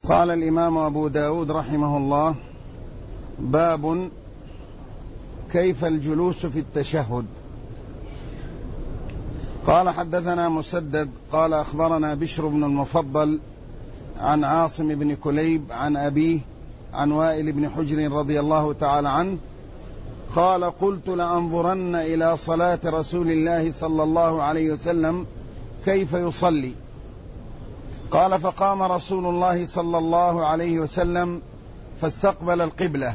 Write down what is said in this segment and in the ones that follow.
قال الإمام أبو داود رحمه الله: باب كيف الجلوس في التشهد. قال: حدثنا مسدد قال أخبرنا بشر بن المفضل عن عاصم بن كليب عن أبيه عن وائل بن حجر رضي الله تعالى عنه قال: قلت لأنظرن إلى صلاة رسول الله صلى الله عليه وسلم كيف يصلي. قال: فقام رسول الله صلى الله عليه وسلم فاستقبل القبلة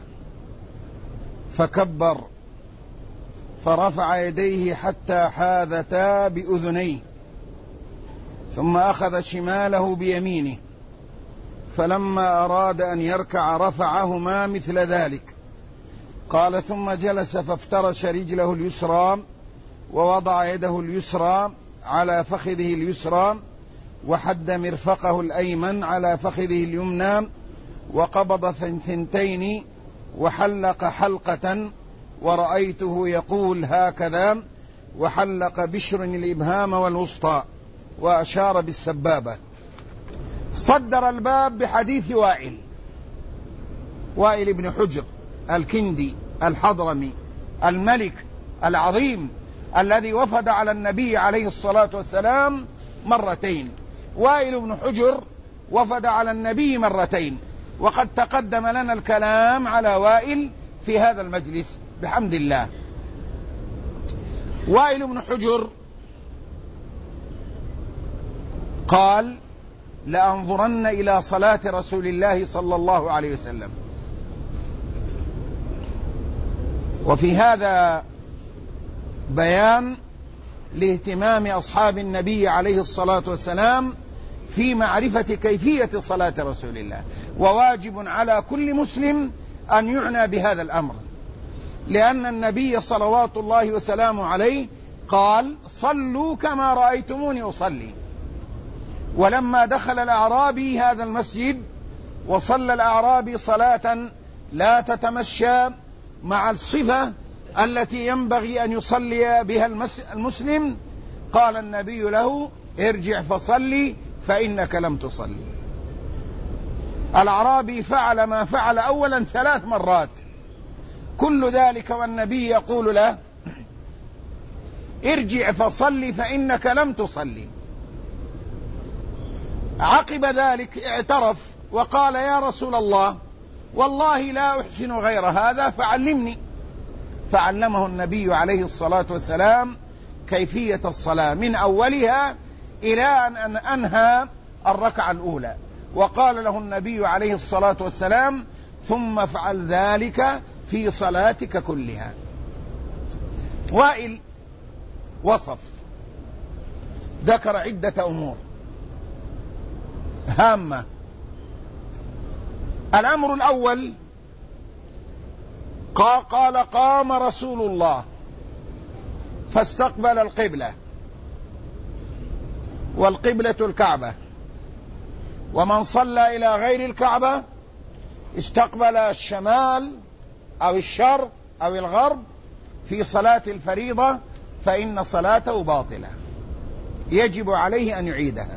فكبر فرفع يديه حتى حاذتا بأذنيه، ثم أخذ شماله بيمينه، فلما أراد أن يركع رفعهما مثل ذلك. قال: ثم جلس فافترش رجله اليسرى ووضع يده اليسرى على فخذه اليسرى وحد مرفقه الأيمن على فخذه اليمنى وقبض ثنتين وحلق حلقة، ورأيته يقول هكذا، وحلق بشر الإبهام والوسطى وأشار بالسبابة. صدر الباب بحديث وائل بن حجر الكندي الحضرمي الملك العظيم الذي وفد على النبي عليه الصلاة والسلام مرتين. وائل بن حجر وفد على النبي مرتين، وقد تقدم لنا الكلام على وائل في هذا المجلس بحمد الله. وائل بن حجر قال: لأنظرن إلى صلاة رسول الله صلى الله عليه وسلم. وفي هذا بيان لاهتمام أصحاب النبي عليه الصلاة والسلام في معرفة كيفية صلاة رسول الله، وواجب على كل مسلم أن يعنى بهذا الأمر، لأن النبي صلوات الله وسلامه عليه قال: صلوا كما رأيتموني أصلي. ولما دخل الأعرابي هذا المسجد وصلى الأعرابي صلاة لا تتمشى مع الصفة التي ينبغي أن يصلي بها المسلم، قال النبي له: ارجع فصلي فإنك لم تصلي. الأعرابي فعل ما فعل أولا 3 مرات، كل ذلك والنبي يقول له: ارجع فصلي فإنك لم تصلي. عقب ذلك اعترف وقال: يا رسول الله، والله لا أحسن غير هذا فعلمني. فعلمه النبي عليه الصلاة والسلام كيفية الصلاة من أولها إلى أن أنهى الركعة الأولى، وقال له النبي عليه الصلاة والسلام: ثم افعل ذلك في صلاتك كلها. وائل وصف ذكر عدة أمور هامة. الأمر الأول قال: قام رسول الله فاستقبل القبلة، والقبلة الكعبة، ومن صلى إلى غير الكعبة استقبل الشمال أو الشرق أو الغرب في صلاة الفريضة فإن صلاته باطلة، يجب عليه أن يعيدها.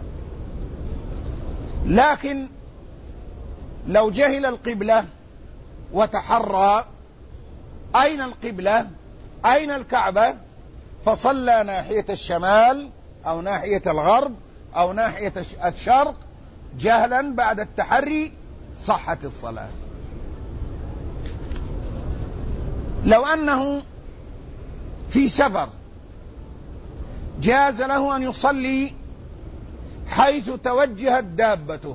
لكن لو جهل القبلة وتحرى أين القبلة أين الكعبة فصلى ناحية الشمال أو ناحية الغرب أو ناحية الشرق جهلا بعد التحري، صحت الصلاة. لو أنه في سفر جاز له أن يصلي حيث توجهت دابته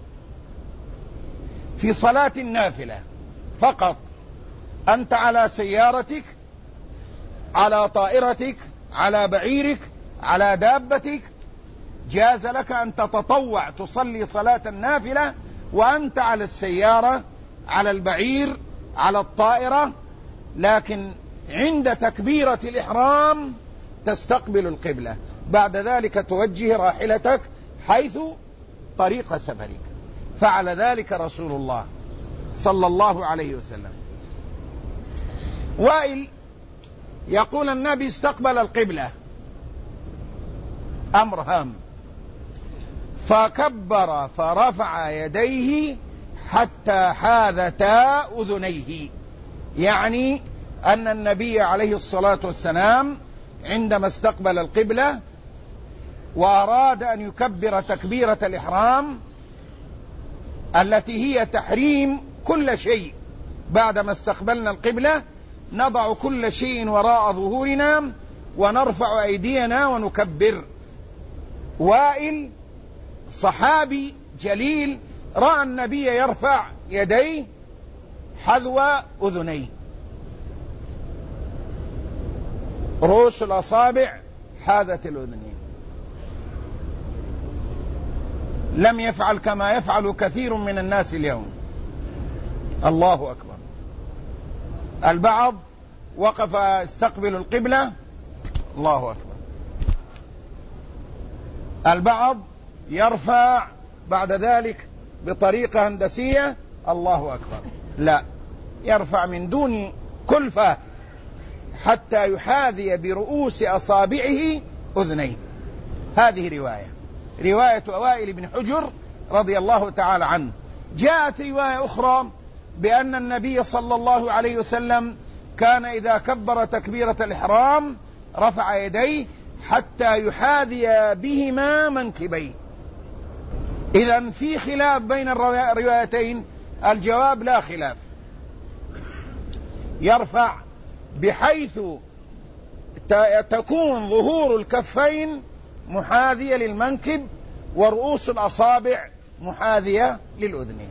في صلاة النافلة فقط. أنت على سيارتك، على طائرتك، على بعيرك، على دابتك، جاز لك أن تتطوع تصلي صلاة النافلة وأنت على السيارة، على البعير، على الطائرة، لكن عند تكبيرة الإحرام تستقبل القبلة، بعد ذلك توجه راحلتك حيث طريق سفرك. فعل ذلك رسول الله صلى الله عليه وسلم. وائل يقول: النبي استقبل القبلة، أمر هام، فكبر فرفع يديه حتى حاذتا أذنيه، يعني أن النبي عليه الصلاة والسلام عندما استقبل القبلة وأراد أن يكبر تكبيرة الإحرام التي هي تحريم كل شيء، بعدما استقبلنا القبلة نضع كل شيء وراء ظهورنا ونرفع أيدينا ونكبر. وائل صحابي جليل رأى النبي يرفع يديه حذو أذنيه، رؤوس الأصابع حاذت الأذنين، لم يفعل كما يفعل كثير من الناس اليوم. الله أكبر. البعض وقف استقبل القبلة، الله أكبر. البعض يرفع بعد ذلك بطريقة هندسية، الله أكبر. لا، يرفع من دون كلفة حتى يحاذي برؤوس أصابعه أذنيه. هذه رواية وائل بن حجر رضي الله تعالى عنه. جاءت رواية أخرى بأن النبي صلى الله عليه وسلم كان إذا كبر تكبيرة الإحرام رفع يديه حتى يحاذي بهما منكبيه. إذن في خلاف بين الروايتين؟ الجواب لا خلاف، يرفع بحيث تكون ظهور الكفين محاذية للمنكب ورؤوس الأصابع محاذية للأذنين.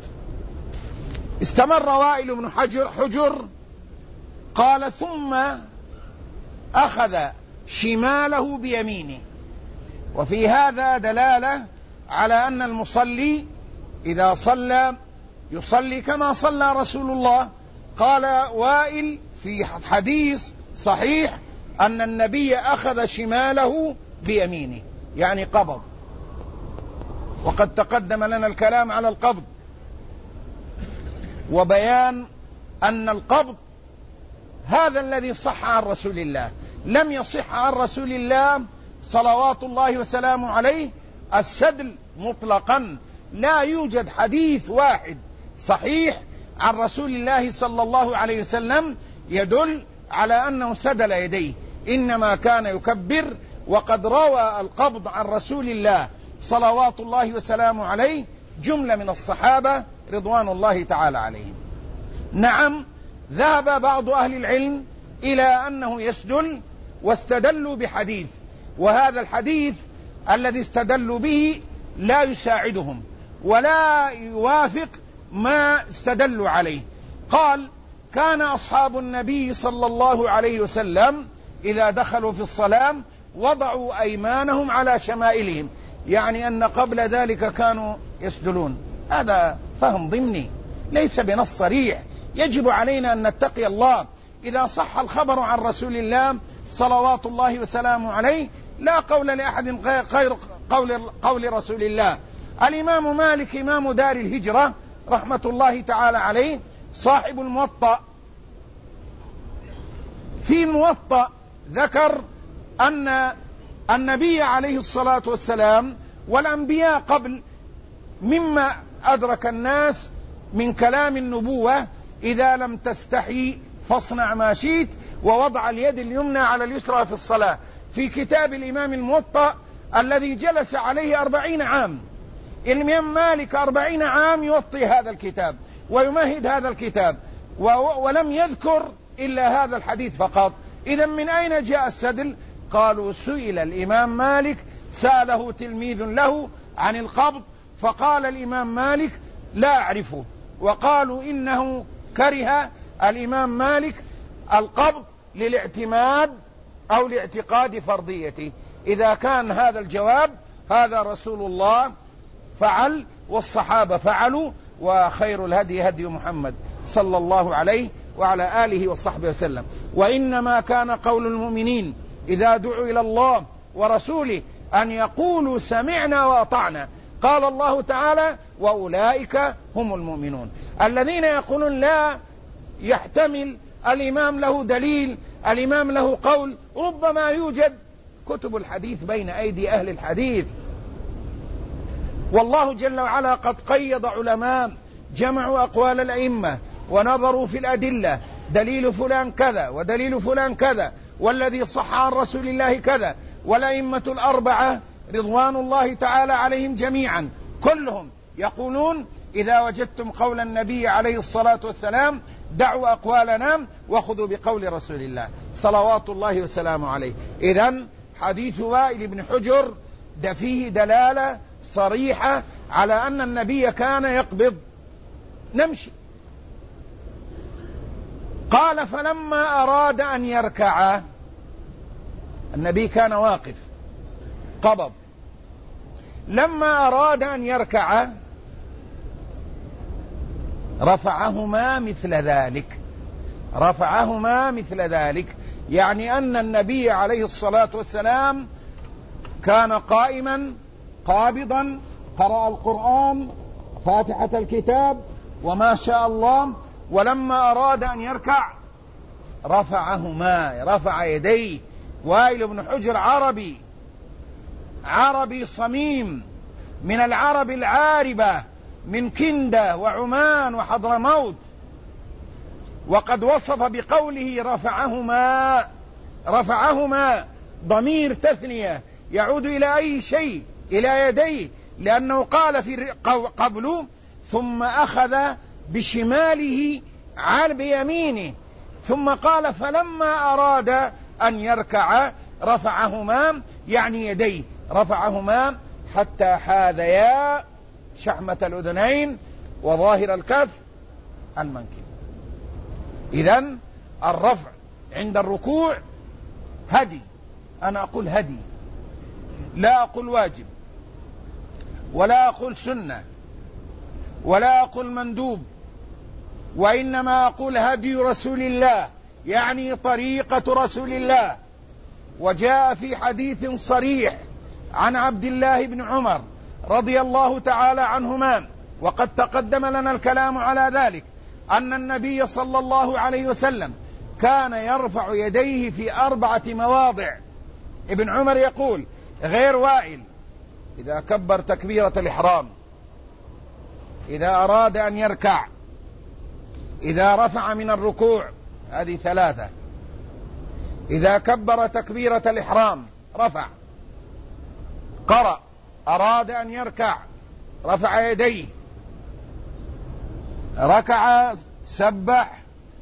استمر وائل بن حجر قال: ثم أخذ شماله بيمينه. وفي هذا دلالة على أن المصلي إذا صلى يصلي كما صلى رسول الله. قال وائل في حديث صحيح أن النبي أخذ شماله بيمينه، يعني قبض، وقد تقدم لنا الكلام على القبض وبيان أن القبض هذا الذي صح عن رسول الله. لم يصح عن رسول الله صلوات الله وسلامه عليه السدل مطلقا، لا يوجد حديث واحد صحيح عن رسول الله صلى الله عليه وسلم يدل على أنه سدل يديه، إنما كان يكبر. وقد روى القبض عن رسول الله صلوات الله وسلامه عليه جملة من الصحابة رضوان الله تعالى عليهم. نعم، ذهب بعض أهل العلم إلى أنه يسدل واستدلوا بحديث، وهذا الحديث الذي استدلوا به لا يساعدهم ولا يوافق ما استدلوا عليه. قال: كان أصحاب النبي صلى الله عليه وسلم إذا دخلوا في الصلاة وضعوا أيمانهم على شمائلهم، يعني أن قبل ذلك كانوا يسدلون. هذا فهم ضمني ليس بنص صريح، يجب علينا أن نتقي الله. إذا صح الخبر عن رسول الله صلوات الله وسلامه عليه لا قول لأحد غير قول رسول الله. الإمام مالك إمام دار الهجرة رحمة الله تعالى عليه صاحب الموطأ، في الموطأ ذكر أن النبي عليه الصلاة والسلام والأنبياء قبل مما أدرك الناس من كلام النبوة: إذا لم تستحي فاصنع ما شئت، ووضع اليد اليمنى على اليسرى في الصلاة، في كتاب الإمام الموطأ الذي جلس عليه 40 عام. الإمام مالك 40 عام يوطي هذا الكتاب ويمهد هذا الكتاب، ولم يذكر إلا هذا الحديث فقط. إذن من أين جاء السدل؟ قالوا: سئل الإمام مالك، سأله تلميذ له عن القبض فقال الإمام مالك: لا أعرفه. وقالوا إنه كره الإمام مالك القبض للاعتماد أو لاعتقاد فرضيته. إذا كان هذا الجواب، هذا رسول الله فعل والصحابة فعلوا، وخير الهدي هدي محمد صلى الله عليه وعلى آله وصحبه وسلم. وإنما كان قول المؤمنين إذا دعوا إلى الله ورسوله أن يقولوا سمعنا وأطعنا. قال الله تعالى: وأولئك هم المؤمنون. الذين يقولون لا يحتمل الإمام له دليل، الإمام له قول، ربما يوجد كتب الحديث بين أيدي أهل الحديث، والله جل وعلا قد قيض علماء جمعوا أقوال الأئمة ونظروا في الأدلة، دليل فلان كذا ودليل فلان كذا، والذي صح عن رسول الله كذا. والأئمة الأربعة رضوان الله تعالى عليهم جميعا كلهم يقولون: إذا وجدتم قول النبي عليه الصلاة والسلام دعوا أقوالنا وخذوا بقول رسول الله صلوات الله وسلامه عليه. إذن حديث وائل بن حجر فيه دلالة صريحة على أن النبي كان يقبض. نمشي. قال: فلما أراد أن يركع، النبي كان واقف قبض، لما أراد أن يركع رفعهما مثل ذلك، رفعهما مثل ذلك، يعني أن النبي عليه الصلاة والسلام كان قائما قابضا، قرأ القرآن فاتحة الكتاب وما شاء الله، ولما أراد أن يركع رفعهما، رفع يديه. وائل بن حجر عربي صميم من العرب العاربة من كندة وعمان وحضرموت، وقد وصف بقوله رفعهما ضمير تثنية يعود إلى أي شيء؟ إلى يديه، لأنه قال في قبله: ثم أخذ بشماله بيمينه، ثم قال: فلما أراد أن يركع رفعهما، يعني يديه رفعهما حتى حاذيا شحمة الأذنين وظاهر الكف المنكب. إذن الرفع عند الركوع هدي، أنا أقول هدي، لا أقول واجب، ولا أقول سنة، ولا أقول مندوب، وإنما أقول هدي رسول الله، يعني طريقة رسول الله. وجاء في حديث صريح عن عبد الله بن عمر رضي الله تعالى عنهما، وقد تقدم لنا الكلام على ذلك، أن النبي صلى الله عليه وسلم كان يرفع يديه في 4 مواضع. ابن عمر يقول غير وائل: إذا كبر تكبيرة الإحرام، إذا أراد أن يركع، إذا رفع من الركوع، هذه 3، إذا كبر تكبيرة الإحرام رفع، قرأ، أراد أن يركع رفع يديه، ركع سبح،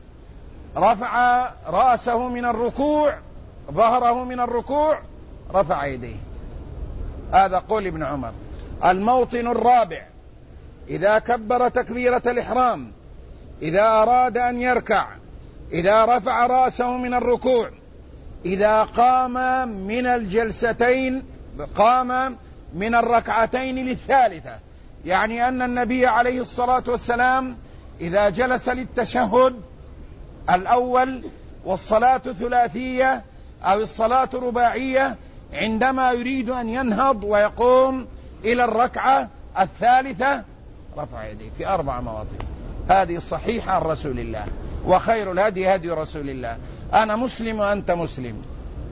رفع رأسه من الركوع، ظهره من الركوع، رفع يديه. هذا قول ابن عمر. الموطن الرابع: إذا كبر تكبيرة الإحرام، إذا أراد أن يركع، إذا رفع رأسه من الركوع، إذا قام من الجلستين، قام من الركعتين للثالثة، يعني أن النبي عليه الصلاة والسلام إذا جلس للتشهد الأول والصلاة ثلاثية أو الصلاة رباعية، عندما يريد أن ينهض ويقوم إلى الركعة الثالثة رفع يديه في 4 مواطن. هذه صحيحة عن رسول الله، وخير الهدي هدي رسول الله. أنا مسلم وأنت مسلم،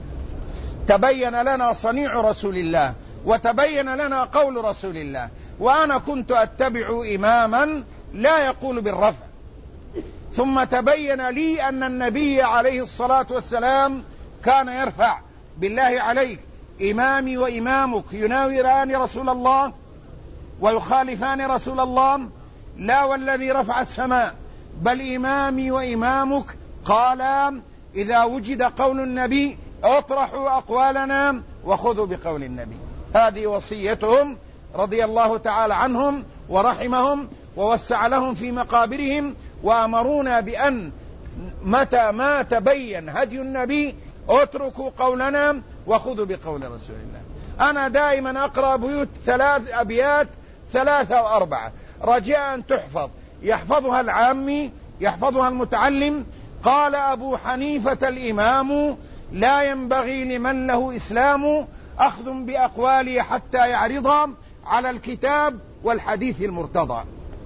تبين لنا صنيع رسول الله وتبين لنا قول رسول الله، وأنا كنت أتبع إماما لا يقول بالرفع، ثم تبين لي أن النبي عليه الصلاة والسلام كان يرفع. بالله عليك، إمامي وإمامك يناوران رسول الله ويخالفان رسول الله؟ لا والذي رفع السماء، بل إمامي وإمامك قال: إذا وجد قول النبي اطرحوا أقوالنا وخذوا بقول النبي. هذه وصيتهم رضي الله تعالى عنهم ورحمهم ووسع لهم في مقابرهم، وأمرونا بأن متى ما تبين هدي النبي اتركوا قولنا وخذوا بقول رسول الله. أنا دائما أقرأ بيوت 3 أبيات 3 و4 رجاء أن تحفظ، يحفظها العامي يحفظها المتعلم. قال أبو حنيفة الإمام: لا ينبغي لمن له إسلام أخذ بأقوالي حتى يعرض على الكتاب والحديث المرتضى.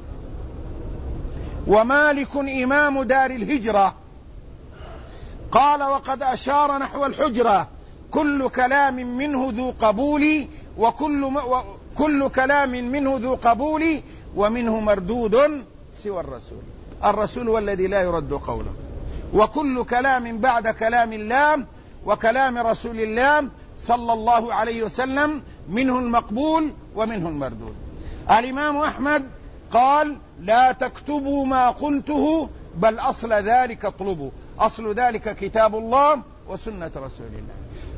ومالك إمام دار الهجرة قال: وقد أشار نحو الحجرة كل كلام منه ذو قبول، وكل كلام منه ذو قبول، ومنه مردود سوى الرسول. الرسول هو الذي لا يرد قوله، وكل كلام بعد كلام الله وكلام رسول الله صلى الله عليه وسلم منه المقبول ومنه المردود. الإمام أحمد قال: لا تكتبوا ما قلته بل أصل ذلك اطلبوا. أصل ذلك كتاب الله وسنة رسول الله.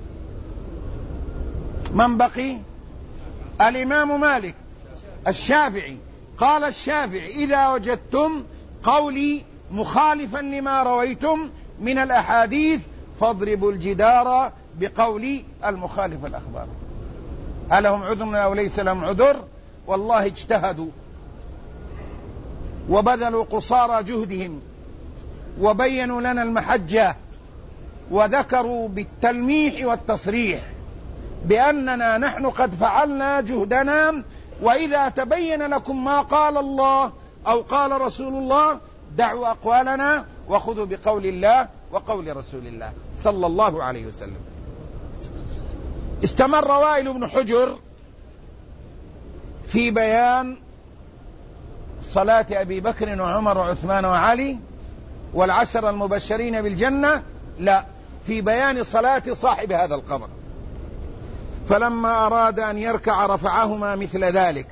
من بقي؟ الإمام مالك. الشافعي قال الشافعي: إذا وجدتم قولي مخالفا لما رويتم من الأحاديث فاضربوا الجدار بقول المخالف الأخبار. ألهم عذر أو ليس لهم عذر؟ والله اجتهدوا وبذلوا قصارى جهدهم وبينوا لنا المحجة، وذكروا بالتلميح والتصريح بأننا نحن قد فعلنا جهدنا، وإذا تبين لكم ما قال الله أو قال رسول الله دعوا أقوالنا وخذوا بقول الله وقول رسول الله صلى الله عليه وسلم. استمر وائل بن حجر في بيان صلاة أبي بكر وعمر وعثمان وعلي والعشر المبشرين بالجنة، لا، في بيان صلاة صاحب هذا القبر. فلما أراد أن يركع رفعهما مثل ذلك.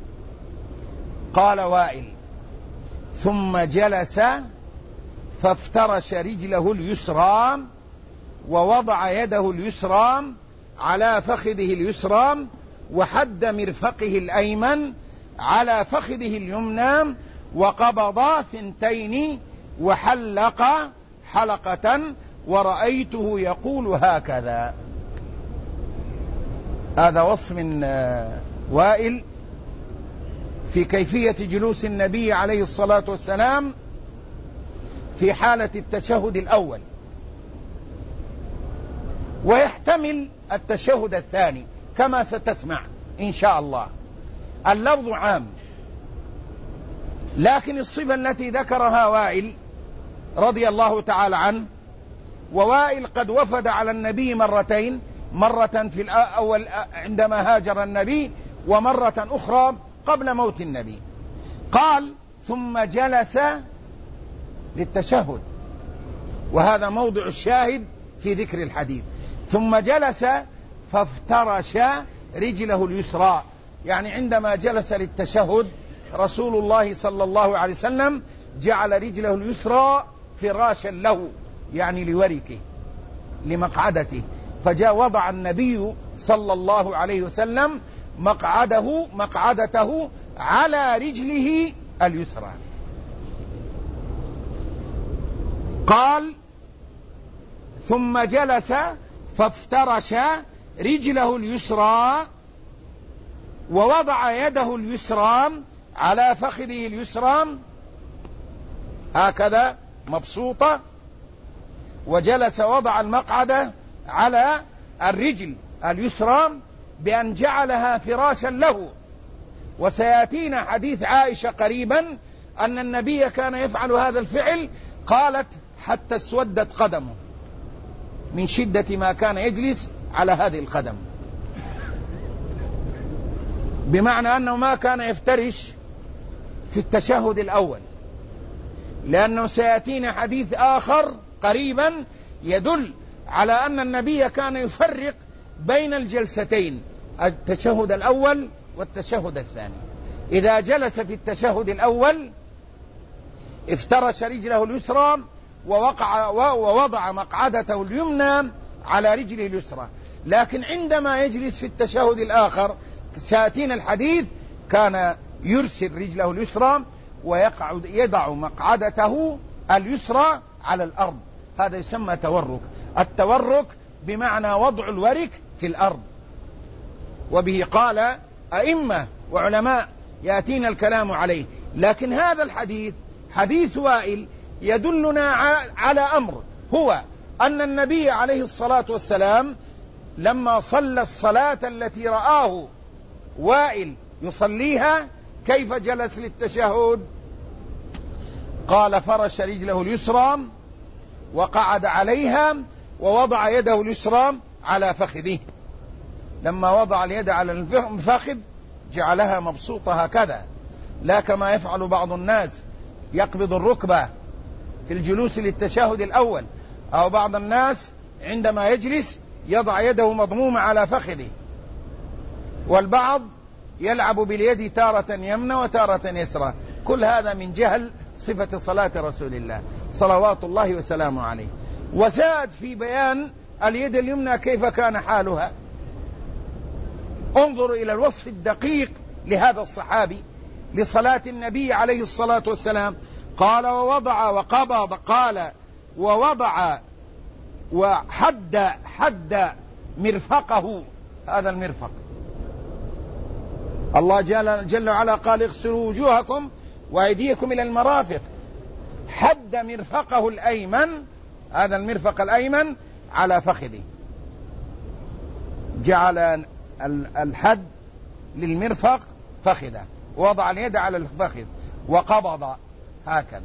قال وائل: ثم جلس فافترش رجله اليسرى ووضع يده اليسرى على فخذه اليسرى وحد مرفقه الأيمن على فخذه اليمنى وقبض ثنتين وحلق حلقة ورأيته يقول هكذا. هذا وصف من وائل في كيفية جلوس النبي عليه الصلاة والسلام في حالة التشهد الأول، ويحتمل التشهد الثاني كما ستسمع إن شاء الله. اللفظ عام، لكن الصفة التي ذكرها وائل رضي الله تعالى عنه، ووائل قد وفد على النبي مرتين، مرة في الأول عندما هاجر النبي ومرة أخرى قبل موت النبي. قال: ثم جلس للتشهد، وهذا موضع الشاهد في ذكر الحديث. ثم جلس فافترش رجله اليسرى، يعني عندما جلس للتشهد رسول الله صلى الله عليه وسلم جعل رجله اليسرى فراشا له، يعني لوركه لمقعدته، فجاء وضع النبي صلى الله عليه وسلم مقعدته على رجله اليسرى. قال: ثم جلس فافترش رجله اليسرى ووضع يده اليسرى على فخذه اليسرى هكذا مبسوطة، وجلس وضع المقعدة على الرجل اليسرى بأن جعلها فراشا له. وسيأتينا حديث عائشة قريبا أن النبي كان يفعل هذا الفعل، قالت: حتى اسودت قدمه من شدة ما كان يجلس على هذه القدم، بمعنى أنه ما كان يفترش في التشهد الأول، لأنه سيأتينا حديث آخر قريبا يدل على أن النبي كان يفرق بين الجلستين، التشهد الأول والتشهد الثاني. إذا جلس في التشهد الأول افترش رجله اليسرى ووضع مقعدته اليمنى على رجله اليسرى، لكن عندما يجلس في التشهد الآخر سيأتينا الحديث كان يرسل رجله اليسرى ويقعد يضع مقعدته اليسرى على الأرض. هذا يسمى تورك. التورك بمعنى وضع الورك في الأرض، وبه قال أئمة وعلماء يأتينا الكلام عليه. لكن هذا الحديث حديث وائل يدلنا على أمر، هو أن النبي عليه الصلاة والسلام لما صلى الصلاة التي رآه وائل يصليها كيف جلس للتشهد؟ قال: فرش رجله اليسرى وقعد عليها ووضع يده اليسرى على فخذه. لما وضع اليد على الفخذ جعلها مبسوطة هكذا، لا كما يفعل بعض الناس يقبض الركبة في الجلوس للتشهد الأول، أو بعض الناس عندما يجلس يضع يده مضمومة على فخذه، والبعض يلعب باليد تارة يمنى وتارة يسرى. كل هذا من جهل صفة صلاة رسول الله صلوات الله وسلامه عليه. وزاد في بيان اليد اليمنى كيف كان حالها. انظروا إلى الوصف الدقيق لهذا الصحابي لصلاة النبي عليه الصلاة والسلام. قال ووضع وقبض، قال ووضع حد مرفقه. هذا المرفق الله جل وعلا قال اغسلوا وجوهكم وأيديكم إلى المرافق. حد مرفقه الأيمن، هذا المرفق الأيمن على فخذه، جعل الحد للمرفق فخذه، ووضع اليد على الفخذ وقبض هكذا،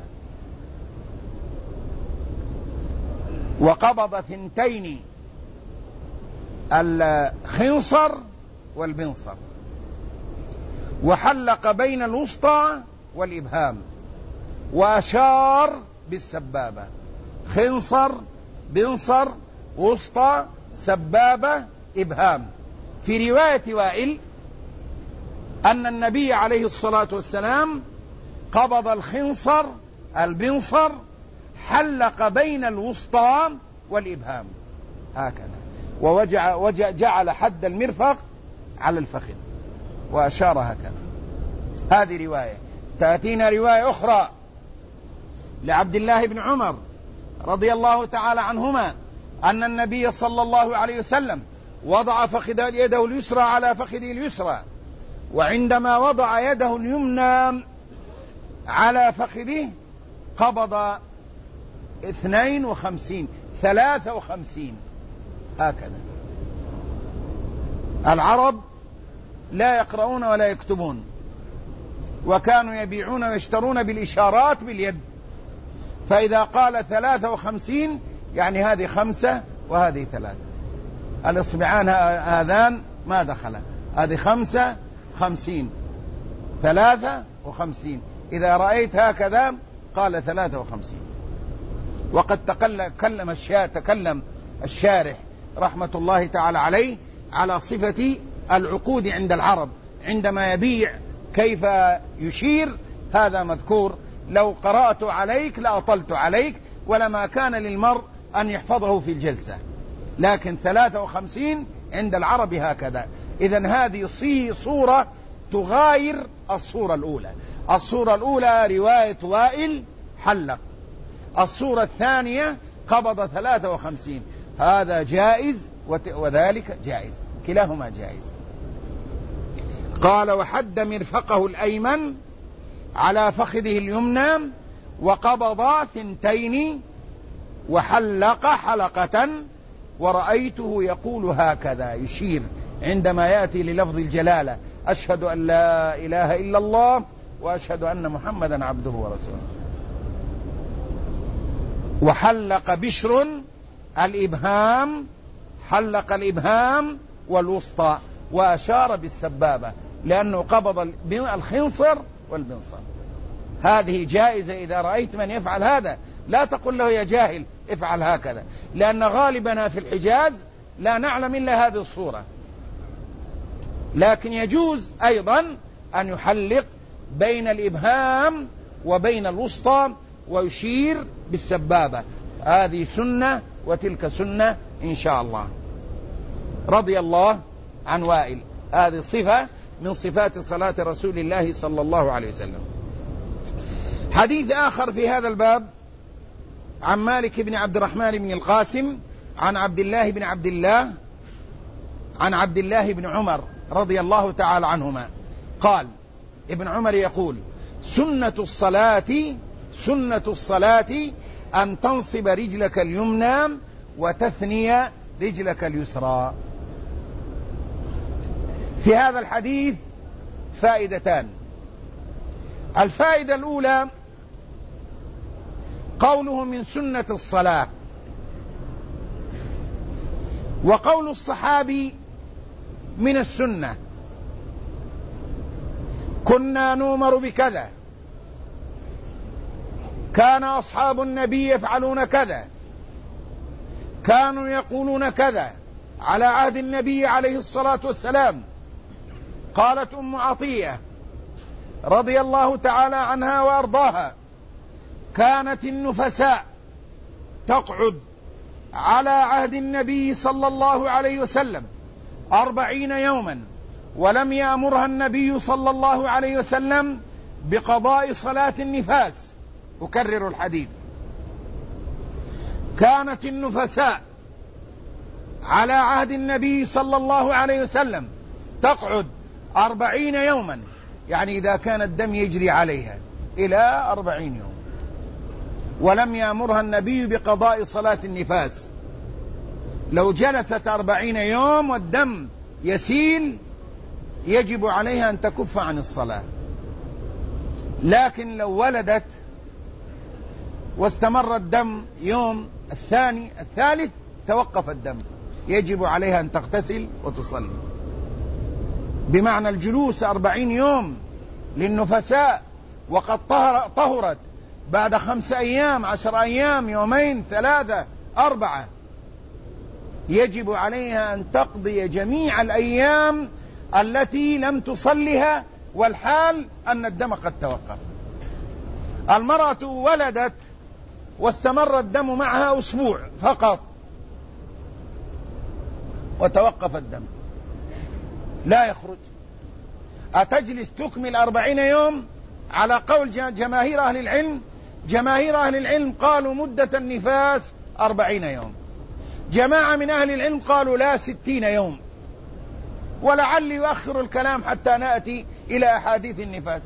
وقبض ثنتين الخنصر والبنصر، وحلق بين الوسطى والإبهام، وأشار بالسبابة. خنصر، بنصر، وسطى، سبابة، إبهام. في رواية وائل أن النبي عليه الصلاة والسلام قبض الخنصر البنصر، حلق بين الوسطى والإبهام هكذا، وجعل حد المرفق على الفخذ وأشار هكذا. هذه رواية. تأتينا رواية أخرى لعبد الله بن عمر رضي الله تعالى عنهما أن النبي صلى الله عليه وسلم وضع يده اليسرى على فخذه اليسرى، وعندما وضع يده اليمنى على فخذه قبض 53 هكذا. العرب لا يقرؤون ولا يكتبون، وكانوا يبيعون ويشترون بالإشارات باليد، فإذا قال 53 يعني هذه 5 وهذه 3. الإصبعان هذان ما دخل، هذه 55 53. إذا رأيت هكذا قال 53. وقد تكلم الشارح رحمة الله تعالى عليه على صفة العقود عند العرب عندما يبيع كيف يشير. هذا مذكور، لو قرأت عليك لأطلت عليك، ولما كان للمرء أن يحفظه في الجلسة، لكن 53 عند العرب هكذا. إذن هذه صورة تغاير الصورة الأولى. الصورة الأولى رواية وائل حلق، الصورة الثانية قبض 53. هذا جائز وذلك جائز، كلاهما جائز. قال وحد مرفقه الأيمن على فخذه اليمنى، وقبض 2 وحلق حلقة، ورأيته يقول هكذا، يشير عندما يأتي للفظ الجلالة: أشهد أن لا إله إلا الله وأشهد أن محمدا عبده ورسوله. وحلق بشر الإبهام، حلق الإبهام والوسطى، وأشار بالسبابة، لأنه قبض الخنصر والبنصر. هذه جائزة. إذا رأيت من يفعل هذا لا تقل له يا جاهل افعل هكذا، لأن غالبنا في الحجاز لا نعلم إلا هذه الصورة. لكن يجوز أيضا أن يحلق بين الإبهام وبين الوسطى ويشير بالسبابة. هذه سنة وتلك سنة إن شاء الله. رضي الله عن وائل. هذه صفة من صفات صلاة رسول الله صلى الله عليه وسلم. حديث آخر في هذا الباب عن مالك بن عبد الرحمن بن القاسم عن عبد الله بن عمر رضي الله تعالى عنهما قال: ابن عمر يقول: سنة الصلاة أن تنصب رجلك اليمنى وتثني رجلك اليسرى. في هذا الحديث فائدتان. الفائدة الأولى قوله من سنة الصلاة، وقول الصحابي من السنة. كنا نؤمر بكذا كان أصحاب النبي يفعلون كذا، كانوا يقولون كذا على عهد النبي عليه الصلاة والسلام. قالت أم عطية رضي الله تعالى عنها وأرضاها: كانت النفساء تقعد على عهد النبي صلى الله عليه وسلم 40 يوما، ولم يأمرها النبي صلى الله عليه وسلم بقضاء صلاة النفاس. أكرر الحديث: كانت النفساء على عهد النبي صلى الله عليه وسلم تقعد 40 يوما، يعني إذا كان الدم يجري عليها إلى 40 يوم، ولم يأمرها النبي بقضاء صلاة النفاس. لو جلست 40 يوم والدم يسيل يجب عليها أن تكف عن الصلاة. لكن لو ولدت واستمر الدم يوم، الثاني، الثالث، توقف الدم، يجب عليها أن تغتسل وتصلي. بمعنى الجلوس 40 يوم للنفساء وقد طهرت بعد 5 أيام، 10 أيام، يومين، 3، 4، يجب عليها أن تقضي جميع الأيام التي لم تصلها والحال أن الدم قد توقف. المرأة ولدت واستمر الدم معها أسبوع فقط وتوقف الدم، لا يخرج، أتجلس تكمل 40 يوم؟ على قول جماهير أهل العلم. جماهير أهل العلم قالوا مدة النفاس 40 يوم. جماعة من أهل العلم قالوا لا، 60 يوم. ولعل يؤخر الكلام حتى نأتي إلى أحاديث النفاس.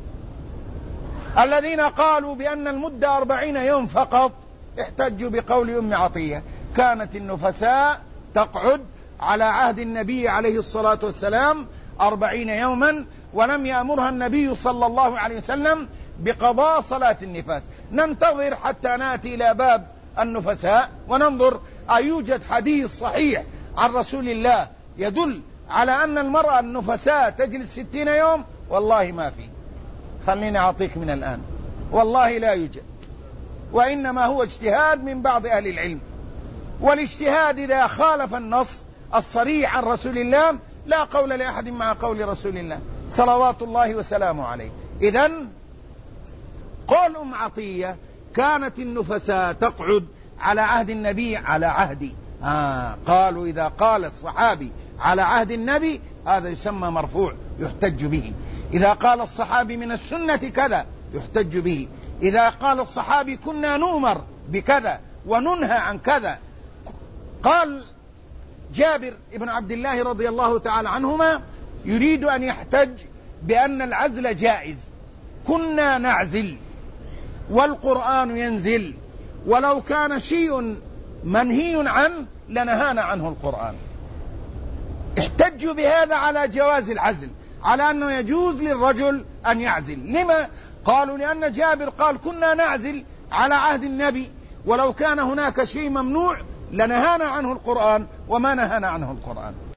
الذين قالوا بأن المدة 40 يوم فقط احتجوا بقول أم عطية: كانت النفساء تقعد على عهد النبي عليه الصلاة والسلام 40 يوما، ولم يأمرها النبي صلى الله عليه وسلم بقضاء صلاة النفاس. ننتظر حتى نأتي إلى باب النفساء وننظر أيوجد حديث صحيح عن رسول الله يدل على أن المرأة النفساء تجلس 60 يوم. والله ما في، خليني أعطيك من الآن، والله لا يوجد، وإنما هو اجتهاد من بعض أهل العلم. والاجتهاد إذا خالف النص الصريح عن رسول الله لا قول لأحد مع قول رسول الله صلوات الله وسلامه عليه. إذن قول أم عطية: كانت النفساء تقعد على عهد النبي، على عهدي. قالوا إذا قال الصحابي على عهد النبي هذا يسمى مرفوع يحتج به. إذا قال الصحابي من السنة كذا يحتج به. إذا قال الصحابي كنا نؤمر بكذا وننهى عن كذا. قال جابر بن عبد الله رضي الله تعالى عنهما يريد أن يحتج بأن العزل جائز: كنا نعزل والقرآن ينزل، ولو كان شيء منهي عنه لنهانا عنه القرآن. احتجوا بهذا على جواز العزل، على أنه يجوز للرجل أن يعزل. لما؟ قالوا لأن جابر قال كنا نعزل على عهد النبي، ولو كان هناك شيء ممنوع لنهانا عنه القرآن، وما نهانا عنه القرآن.